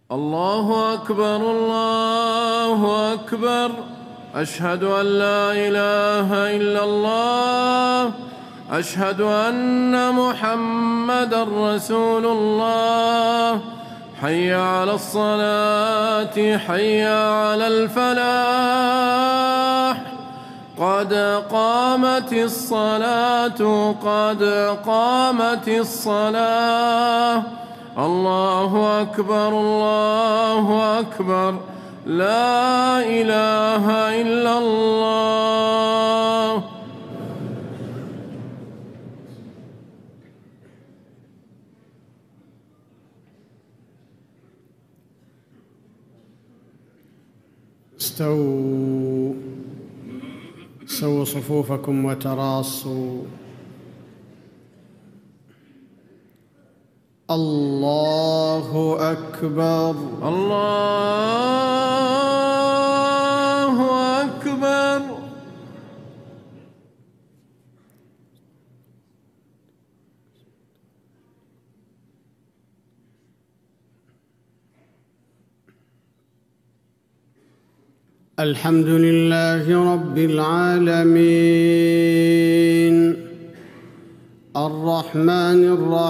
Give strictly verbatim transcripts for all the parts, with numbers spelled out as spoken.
الله أكبر الله أكبر. أشهد أن لا إله إلا الله. أشهد أن محمدًا رسول الله. حي على الصلاة حي على الفلاح. قد قامت الصلاة قد قامت الصلاة. الله أكبر الله أكبر. لا إله إلا الله. استووا سووا صفوفكم وتراصوا. الله أكبر الله أكبر. الحمد لله رب العالمين الرحمن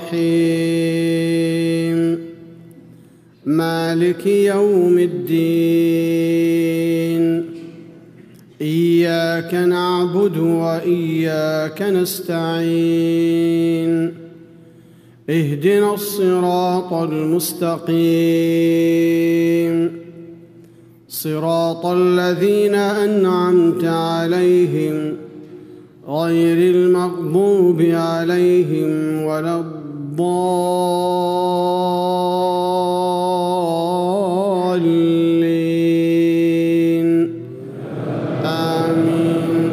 الرحيم مالك يوم الدين. إياك نعبد وإياك نستعين. اهدنا الصراط المستقيم صراط الذين أنعمت عليهم غير المغضوب عليهم ولا الضالين. آمين.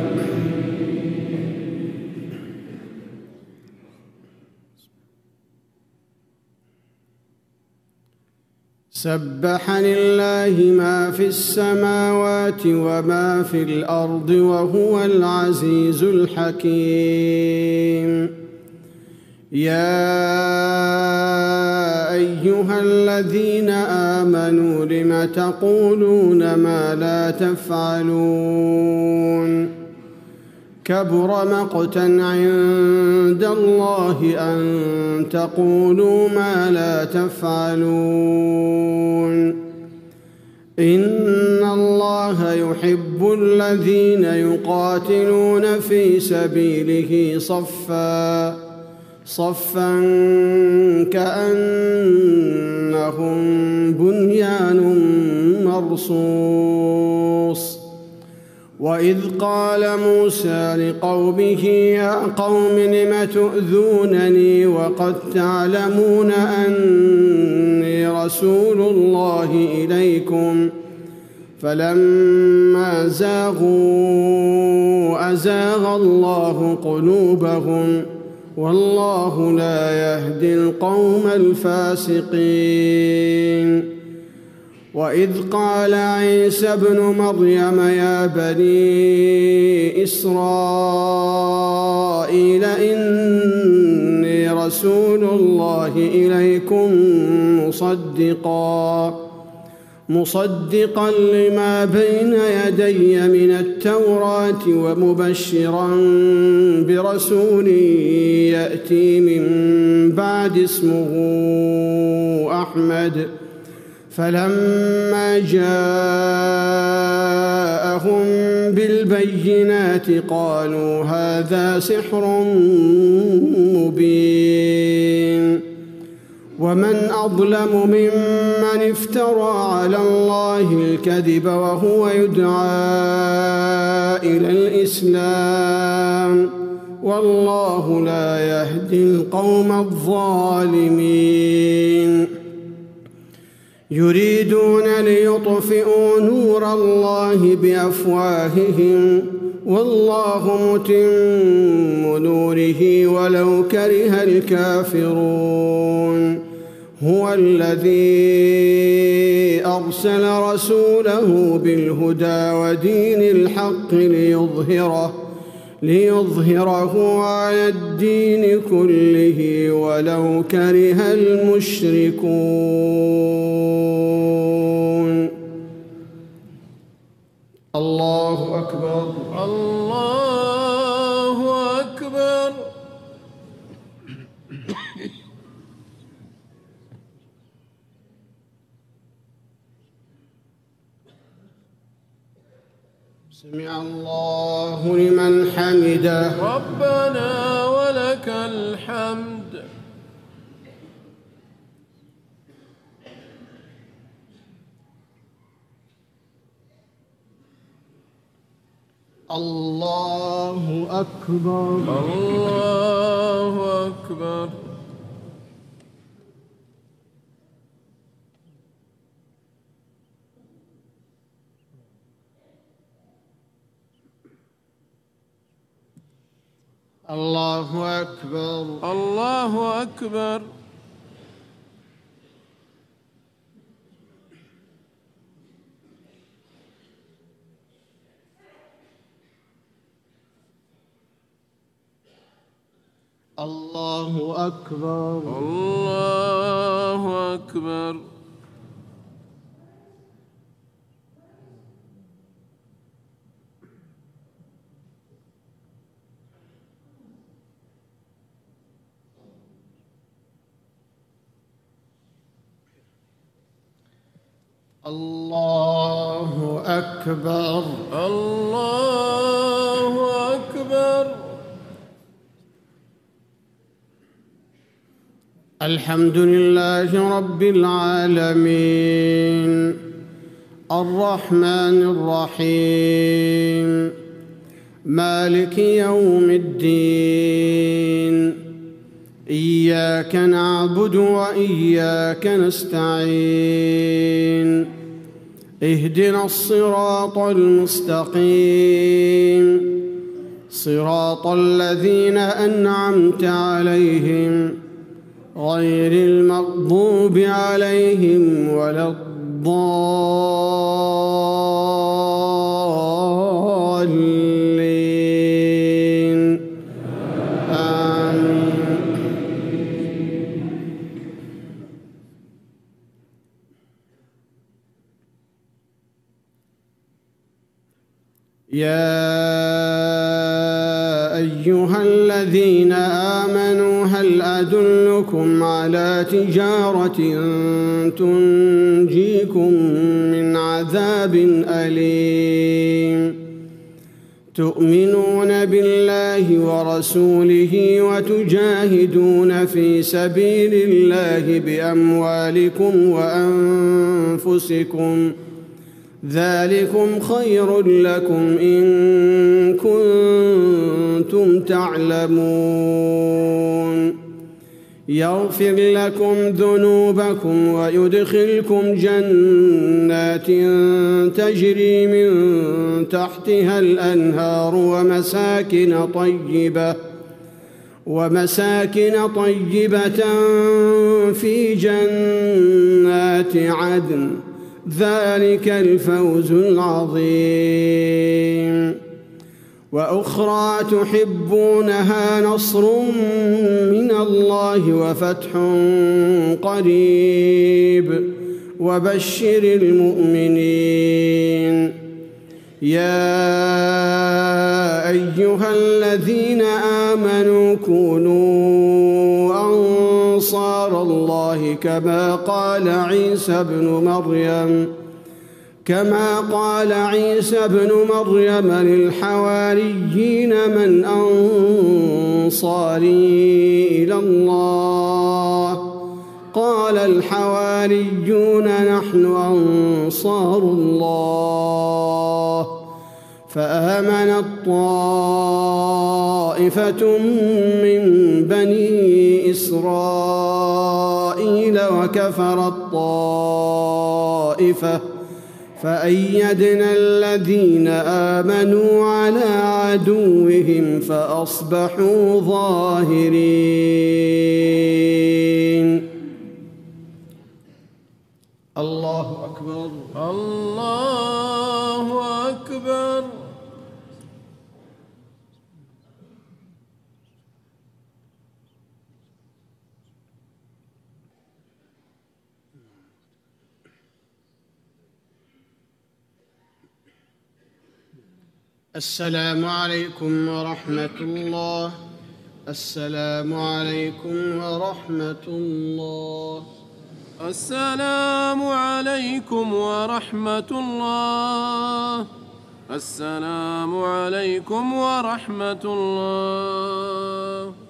سبح لله ما في السماوات وما في الأرض وهو العزيز الحكيم. يا أيها الذين آمنوا لم تقولون ما لا تفعلون. كبر مقتا عند الله أن تقولوا ما لا تفعلون. إن الله يحب الذين يقاتلون في سبيله صفا صفا كأنهم بنيان مرصوص. وإذ قال موسى لقومه يا قوم لم تؤذونني وقد تعلمون أني رسول الله إليكم فلما زاغوا أزاغ الله قلوبهم والله لا يهدي القوم الفاسقين. وإذ قال عيسى ابن مريم يا بني إسرائيل إني رسول الله إليكم مصدقا مصدقا لما بين يدي من التوراة ومبشرا برسول يأتي من بعد اسمه أحمد. فلما جاءهم بالبينات قالوا هذا سحر مبين. ومن أظلم ممن افترى على الله الكذب وهو يدعى إلى الإسلام والله لا يهدي القوم الظالمين. يريدون ليطفئوا نور الله بأفواههم والله متم نوره ولو كره الكافرون. هو الذي أرسل رسوله بالهدى ودين الحق ليظهره ليظهره على الدين كله ولو كره المشركون. الله أكبر. الله أكبر. سمع الله لمن حمده. ربنا ولك الحمد. الله أكبر. الله أكبر. الله أكبر. الله أكبر. الله أكبر. الله أكبر. الله أكبر. الله أكبر. الحمد لله رب العالمين الرحمن الرحيم مالك يوم الدين إياك نعبد وإياك نستعين اهدنا الصراط المستقيم صراط الذين أنعمت عليهم غير المغضوب عليهم ولا الضالين آمين. يا أيها الذين آمنوا هل أدلكم على تجارة تنجيكم من عذاب أليم تؤمنون بالله ورسوله وتجاهدون في سبيل الله بأموالكم وأنفسكم ذلكم خير لكم إن كنتم تعلمون يغفر لكم ذنوبكم ويدخلكم جنات تجري من تحتها الأنهار ومساكن طيبة ومساكن طيبة في جنات عدن ذلك الفوز العظيم. وأخرى تحبونها نصر من الله وفتح قريب وبشر المؤمنين. يا أيها الذين آمنوا كونوا أنصار الله كما قال عيسى ابن مريم كما قال عيسى ابن مريم للحواريين من أنصاري إلى الله قال الحواريون نحن أنصار الله فآمنت طائفة من بني إسرائيل وكفرت طائفة فأيدنا الذين آمنوا على عدوهم فأصبحوا ظاهرين. الله أكبر. الله أكبر. السلام عليكم ورحمة الله. السلام عليكم ورحمة الله. السلام عليكم ورحمة الله. السلام عليكم ورحمة الله.